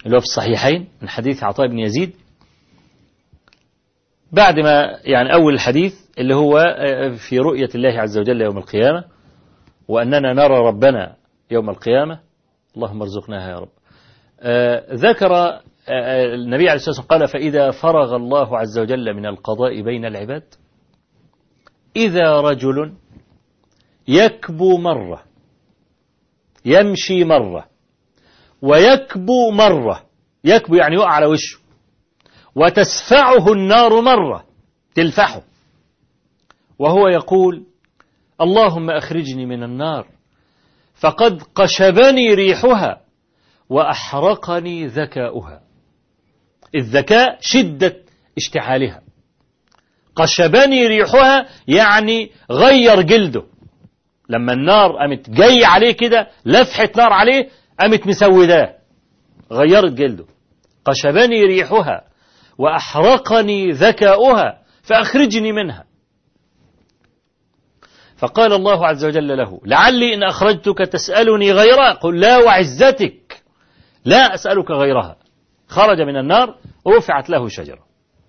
اللي هو في الصحيحين من حديث عطاء بن يزيد، بعد ما يعني أول الحديث اللي هو في رؤية الله عز وجل يوم القيامة، وأننا نرى ربنا يوم القيامة، اللهم ارزقناها يا رب. ذكر النبي عليه الصلاة والسلام قال: فإذا فرغ الله عز وجل من القضاء بين العباد، إذا رجل يكبو مرة، يمشي مرة، ويكبو مرة، يكبو يعني يقع على وشه، وتسفعه النار مرة، تلفحه، وهو يقول: اللهم أخرجني من النار فقد قشبني ريحها وأحرقني ذكاؤها. الذكاء شدة اشتعالها، قشبني ريحها يعني غير جلده، لما النار قامت جاي عليه كده لفحة نار عليه قامت مسوداه، غيرت جلده. قشبني ريحها وأحرقني ذكاؤها فأخرجني منها. فقال الله عز وجل له: لعلي إن أخرجتك تسألني غيرها. قل: لا وعزتك لا أسألك غيرها. خرج من النار، رفعت له شجرة.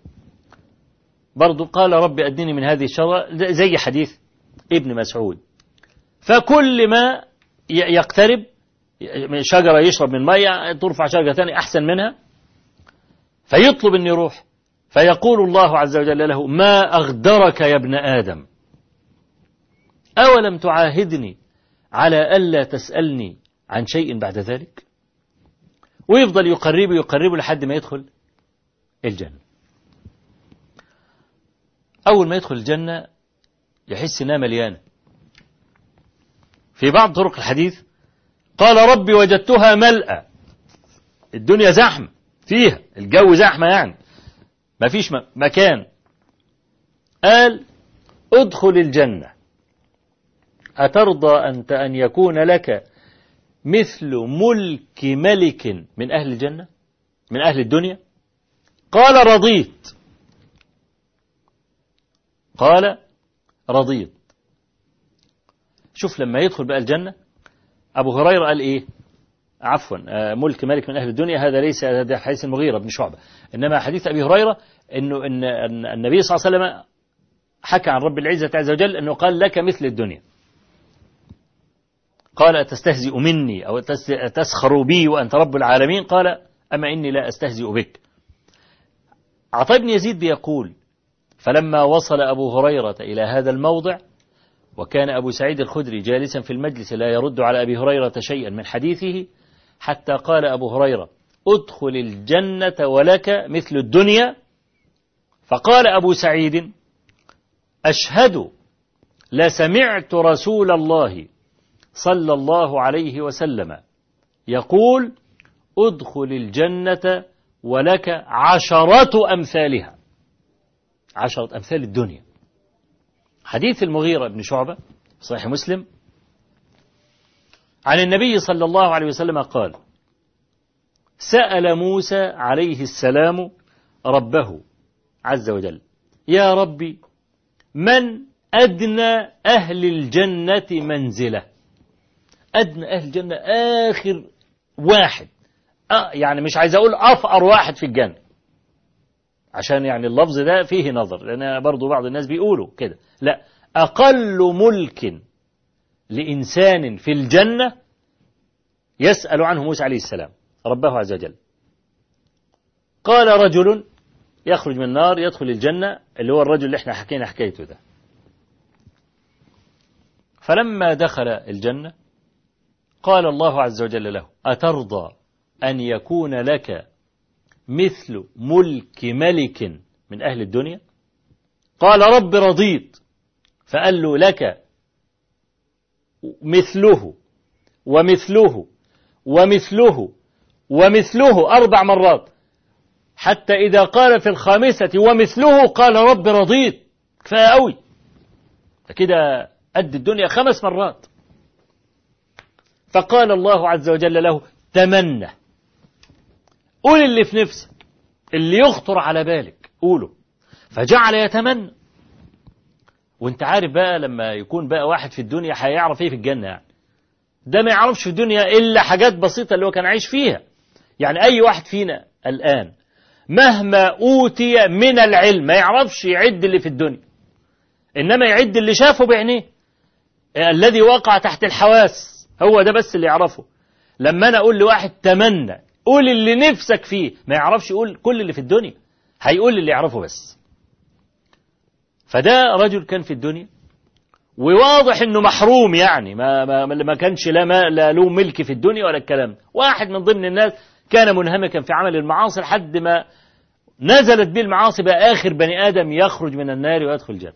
برضو قال: رب أدني من هذه الشجرة، زي حديث ابن مسعود. فكل ما يقترب شجرة يشرب من مية، ترفع شجرة ثانية أحسن منها، فيطلب أن يروح، فيقول الله عز وجل له: ما أغدرك يا ابن آدم، أولم تعاهدني على ألا تسألني عن شيء بعد ذلك؟ ويفضل يقربه لحد ما يدخل الجنة. أول ما يدخل الجنة يحس إنها مليانة. في بعض طرق الحديث قال: ربي وجدتها ملأى، الدنيا زحمة فيها، الجو زحمة يعني ما فيش مكان. قال: ادخل الجنة، أترضى أنت أن يكون لك مثل ملك ملك من أهل الجنة، من أهل الدنيا؟ قال: رضيت. قال: رضيت. شوف لما يدخل بقى الجنة، أبو هريرة قال إيه؟ عفوا، ملك ملك من أهل الدنيا، هذا ليس هذا حديث المغيرة بن شعبة، إنما حديث أبي هريرة إنه إن النبي صلى الله عليه وسلم حكى عن رب العزة عز وجل أنه قال: لك مثل الدنيا. قال: أتستهزئ مني أو تسخر بي وأنت رب العالمين؟ قال: أما إني لا أستهزئ بك. عطاء بن يزيد بيقول: فلما وصل أبو هريرة إلى هذا الموضع، وكان أبو سعيد الخدري جالسا في المجلس لا يرد على أبي هريرة شيئا من حديثه، حتى قال أبو هريرة: ادخل الجنة ولك مثل الدنيا. فقال أبو سعيد: أشهد لسمعت رسول الله صلى الله عليه وسلم يقول: ادخل الجنة ولك 10 أمثالها، 10 أمثال الدنيا. حديث المغيرة بن شعبة صحيح مسلم عن النبي صلى الله عليه وسلم قال: سأل موسى عليه السلام ربه عز وجل: يا ربي، من أدنى أهل الجنة منزلة؟ أدنى أهل الجنة آخر واحد، يعني مش عايز أقول أفقر واحد في الجنة، عشان يعني اللفظ ده فيه نظر، لأن برضو بعض الناس بيقولوا كده، لا، أقل ملك لإنسان في الجنة يسأل عنه موسى عليه السلام ربه عز وجل. قال: رجل يخرج من النار يدخل الجنة، اللي هو الرجل اللي احنا حكينا حكايته ده. فلما دخل الجنة قال الله عز وجل له: أترضى أن يكون لك مثل ملك ملك من أهل الدنيا؟ قال: رب رضيت. فقال له: لك مثله ومثله ومثله ومثله 4 مرات، حتى إذا قال في الخامسة ومثله قال: رب رضيت. كفاية قوي كده، قد الدنيا 5 مرات. فقال الله عز وجل له: تمنى، قول اللي في نفسك، اللي يخطر على بالك قوله. فجعل يتمنى. وانت عارف بقى لما يكون بقى واحد في الدنيا هيعرف ايه في الجنة؟ يعني ده ما يعرفش في الدنيا إلا حاجات بسيطة اللي هو كان عايش فيها. يعني أي واحد فينا الآن مهما أوتي من العلم ما يعرفش يعد اللي في الدنيا، إنما يعد اللي شافه بعينيه، الذي وقع تحت الحواس، هو ده بس اللي يعرفه. لما أنا أقول لواحد تمنى قول اللي نفسك فيه، ما يعرفش يقول كل اللي في الدنيا، هيقول اللي يعرفه بس. فده رجل كان في الدنيا وواضح انه محروم، يعني ما كانش لا له ملك في الدنيا ولا الكلام. واحد من ضمن الناس كان منهمكا في عمل المعاصي لحد ما نزلت به المعاصي، بقى آخر بني آدم يخرج من النار ويدخل الجنة.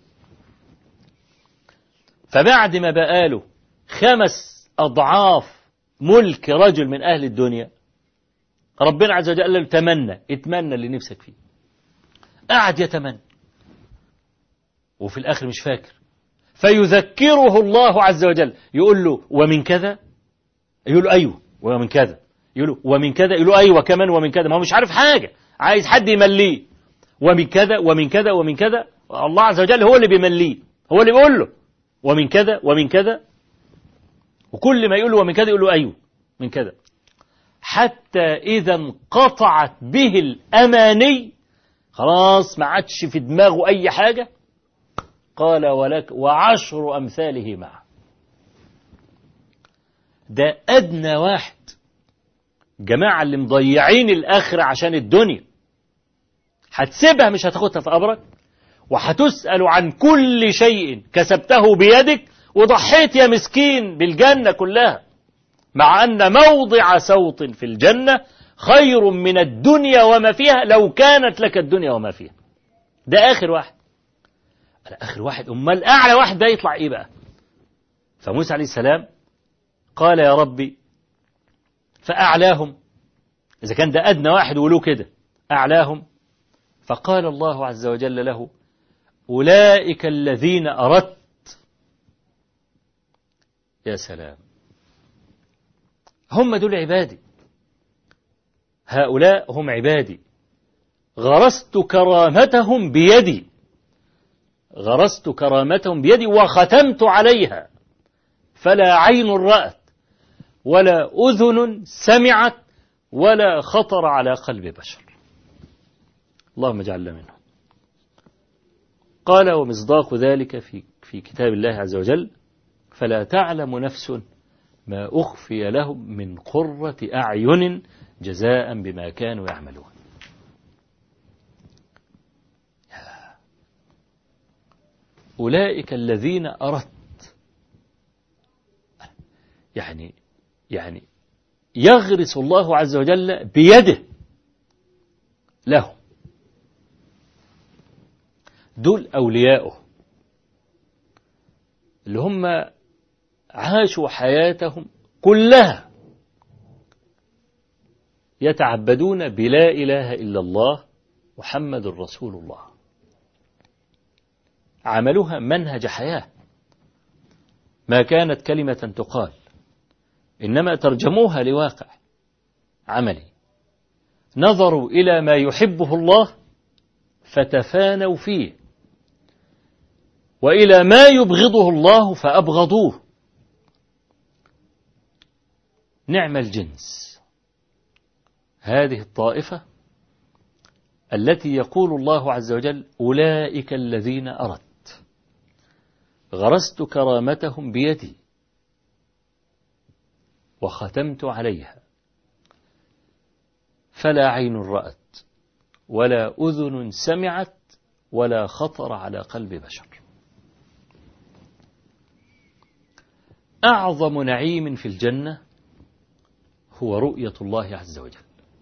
فبعد ما بقاله 5 أضعاف ملك رجل من أهل الدنيا، ربنا عز وجل قال له تمنى، اتمنى اللي نفسك فيه. قعد يتمنى وفي الآخر مش فاكر، فيذكره الله عز وجل، يقول له ومن كذا، يقول له أيوه ومن كذا، يقول له ومن كذا، يقول له أيوه كمان ومن كذا، ما هو مش عارف حاجة، عايز حد يمليه، ومن كذا ومن كذا ومن كذا. الله عز وجل هو اللي بيمليه، هو اللي بيقول له ومن كذا ومن كذا، وكل ما يقول له ومن كذا يقول له أيوه من كذا، حتى إذا انقطعت به الأماني، خلاص ما عادش في دماغه أي حاجة، قال ولك و10 أمثاله معه. ده أدنى واحد. جماعة اللي مضيعين الآخرة عشان الدنيا، هتسيبها مش هتاخدها في قبرك، وهتسأل عن كل شيء كسبته بيدك وضحيت يا مسكين بالجنة كلها، مع أن موضع سوط في الجنة خير من الدنيا وما فيها لو كانت لك الدنيا وما فيها. ده آخر واحد. آخر واحد، أمال أعلى واحد ده يطلع إيه بقى؟ فموسى عليه السلام قال يا ربي فأعلاهم، إذا كان ده أدنى واحد ولو كده أعلاهم، فقال الله عز وجل له أولئك الذين أردت. يا سلام، هم دول عبادي، هؤلاء هم عبادي، غرست كرامتهم بيدي، غرست كرامتهم بيدي وختمت عليها، فلا عين رأت ولا أذن سمعت ولا خطر على قلب بشر. اللهم اجعلنا منهم. قال ومصداق ذلك في كتاب الله عز وجل فلا تعلم نفس ما أخفي لهم من قرة أعين جزاء بما كانوا يعملون. أولئك الذين أردت، يعني يغرس الله عز وجل بيده له، دول أولياؤه اللي هم عاشوا حياتهم كلها يتعبدون بلا إله إلا الله محمد رسول الله، عملوها منهج حياة، ما كانت كلمة تقال، إنما ترجموها لواقع عملي، نظروا إلى ما يحبه الله فتفانوا فيه، وإلى ما يبغضه الله فأبغضوه. نعم الجنس هذه الطائفة التي يقول الله عز وجل أولئك الذين أردت، غرست كرامتهم بيدي وختمت عليها، فلا عين رأت ولا أذن سمعت ولا خطر على قلب بشر. أعظم نعيم في الجنة هو رؤية الله عز وجل،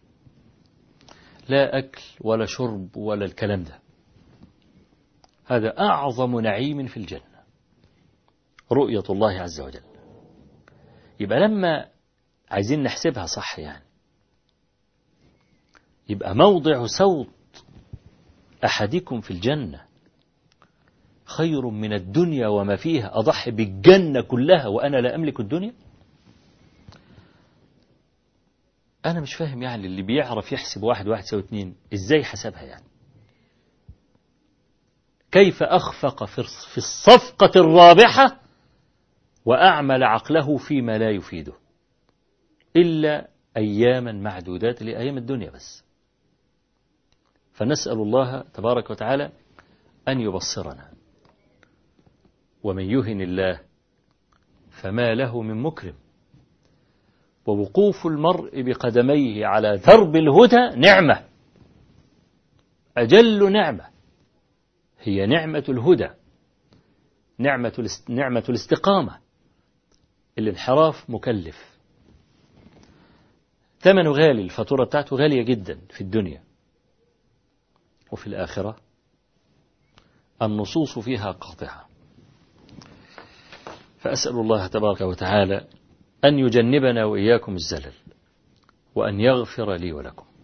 لا أكل ولا شرب ولا الكلام ده، هذا أعظم نعيم في الجنة، رؤية الله عز وجل. يبقى لما عايزين نحسبها صح، يعني يبقى موضع صوت أحدكم في الجنة خير من الدنيا وما فيها، أضحي بالجنة كلها وأنا لا أملك الدنيا. أنا مش فاهم يعني اللي بيعرف يحسب 1 + 1 = 2 إزاي حسبها، يعني كيف أخفق في الصفقة الرابحة وأعمل عقله فيما لا يفيده، إلا أياما معدودات لأيام الدنيا بس. فنسأل الله تبارك وتعالى أن يبصرنا، ومن يهن الله فما له من مكرم. ووقوف المرء بقدميه على درب الهدى نعمة، أجل نعمة هي نعمة الهدى، نعمة الاستقامة. الانحراف مكلف، ثمنه غالي، الفاتورة بتاعته غالية جدا في الدنيا، وفي الآخرة النصوص فيها قاطعة. فأسأل الله تبارك وتعالى أن يجنبنا وإياكم الزلل، وأن يغفر لي ولكم.